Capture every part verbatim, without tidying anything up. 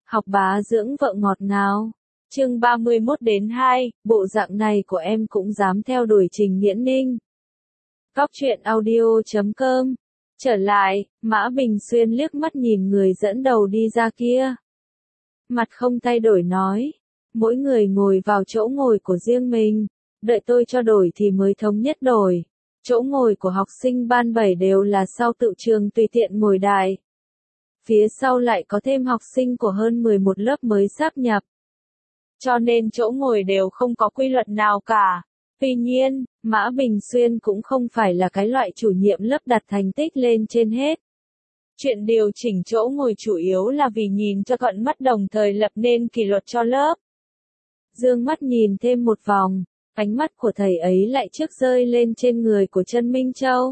Học bá dưỡng vợ ngọt ngào. Chương ba mươi mốt đến hai, bộ dạng này của em cũng dám theo đuổi Trình Nghiễn Ninh. Góc truyện audio chấm com. Trở lại, Mã Bình Xuyên liếc mắt nhìn người dẫn đầu đi ra kia. Mặt không thay đổi nói, mỗi người ngồi vào chỗ ngồi của riêng mình, đợi tôi cho đổi thì mới thống nhất đổi. Chỗ ngồi của học sinh ban bảy đều là sau tự trường tùy tiện ngồi đại. Phía sau lại có thêm học sinh của hơn mười một lớp mới sáp nhập. Cho nên chỗ ngồi đều không có quy luật nào cả. Tuy nhiên, Mã Bình Xuyên cũng không phải là cái loại chủ nhiệm lớp đặt thành tích lên trên hết. Chuyện điều chỉnh chỗ ngồi chủ yếu là vì nhìn cho thuận mắt đồng thời lập nên kỷ luật cho lớp. Dương mắt nhìn thêm một vòng, ánh mắt của thầy ấy lại trước rơi lên trên người của Trân Minh Châu.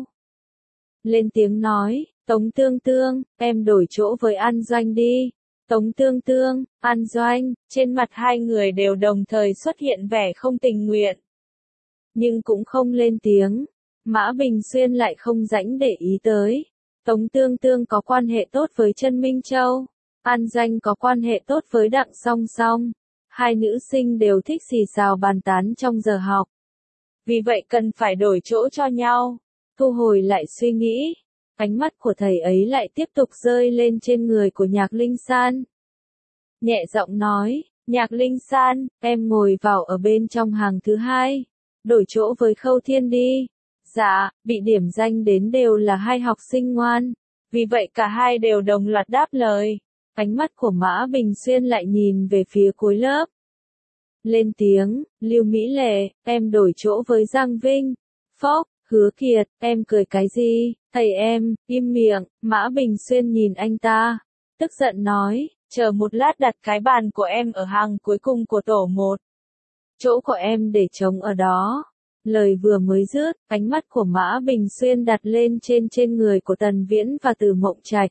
Lên tiếng nói, Tống Tương Tương, em đổi chỗ với An Doanh đi. Tống Tương Tương, An Doanh, trên mặt hai người đều đồng thời xuất hiện vẻ không tình nguyện. Nhưng cũng không lên tiếng, Mã Bình Xuyên lại không rảnh để ý tới. Tống Tương Tương có quan hệ tốt với Trân Minh Châu, An Doanh có quan hệ tốt với Đặng Song Song. Hai nữ sinh đều thích xì xào bàn tán trong giờ học. Vì vậy cần phải đổi chỗ cho nhau. Thu hồi lại suy nghĩ, ánh mắt của thầy ấy lại tiếp tục rơi lên trên người của Nhạc Linh San. Nhẹ giọng nói, Nhạc Linh San, em ngồi vào ở bên trong hàng thứ hai, đổi chỗ với Khâu Thiên đi. Dạ, bị điểm danh đến đều là hai học sinh ngoan, vì vậy cả hai đều đồng loạt đáp lời. Ánh mắt của Mã Bình Xuyên lại nhìn về phía cuối lớp. Lên tiếng, Lưu Mỹ Lệ, em đổi chỗ với Giang Vinh. Phốc, Hứa Kiệt, em cười cái gì, thầy em, im miệng. Mã Bình Xuyên nhìn anh ta, tức giận nói, chờ một lát đặt cái bàn của em ở hàng cuối cùng của tổ một. Chỗ của em để trống ở đó. Lời vừa mới dứt, ánh mắt của Mã Bình Xuyên đặt lên trên trên người của Tần Viễn và Từ Mộng Trạch.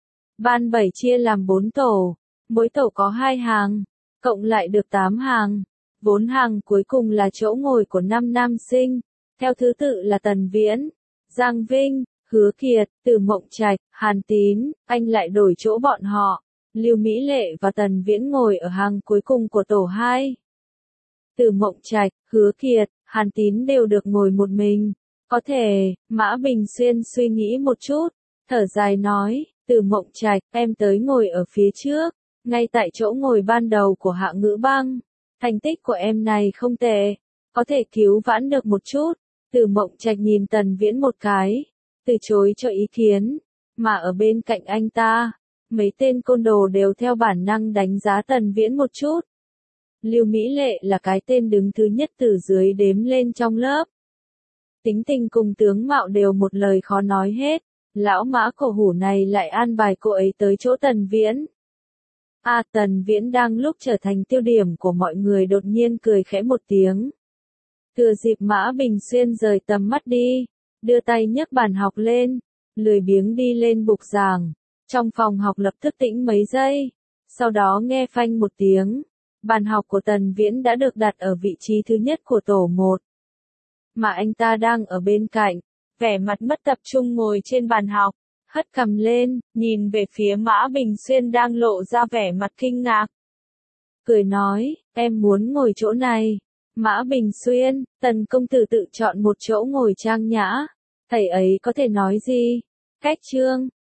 Ban bảy chia làm bốn tổ, mỗi tổ có hai hàng, cộng lại được tám hàng. Bốn hàng cuối cùng là chỗ ngồi của năm nam sinh, theo thứ tự là Tần Viễn, Giang Vinh, Hứa Kiệt, Từ Mộng Trạch, Hàn Tín. Anh lại đổi chỗ bọn họ. Lưu Mỹ Lệ và Tần Viễn ngồi ở hàng cuối cùng của tổ hai. Từ Mộng Trạch, Hứa Kiệt, Hàn Tín đều được ngồi một mình. Có thể, Mã Bình Xuyên suy nghĩ một chút, thở dài nói, Từ Mộng Trạch, em tới ngồi ở phía trước, ngay tại chỗ ngồi ban đầu của Hạ Ngữ Băng. Thành tích của em này không tệ, có thể cứu vãn được một chút. Từ Mộng Trạch nhìn Tần Viễn một cái, từ chối cho ý kiến, mà ở bên cạnh anh ta, mấy tên côn đồ đều theo bản năng đánh giá Tần Viễn một chút. Lưu Mỹ Lệ là cái tên đứng thứ nhất từ dưới đếm lên trong lớp. Tính tình cùng tướng mạo đều một lời khó nói hết, lão Mã cổ hủ này lại an bài cô ấy tới chỗ Tần Viễn. À, Tần Viễn đang lúc trở thành tiêu điểm của mọi người đột nhiên cười khẽ một tiếng. Thừa dịp Mã Bình Xuyên rời tầm mắt đi, đưa tay nhấc bàn học lên, lười biếng đi lên bục giảng. Trong phòng học lập tức tĩnh mấy giây, sau đó nghe phanh một tiếng. Bàn học của Tần Viễn đã được đặt ở vị trí thứ nhất của tổ một. Mà anh ta đang ở bên cạnh, vẻ mặt mất tập trung ngồi trên bàn học, hất cằm lên, nhìn về phía Mã Bình Xuyên đang lộ ra vẻ mặt kinh ngạc. Cười nói, em muốn ngồi chỗ này. Mã Bình Xuyên, Tần công tử tự chọn một chỗ ngồi trang nhã. Thầy ấy có thể nói gì? Cách chương,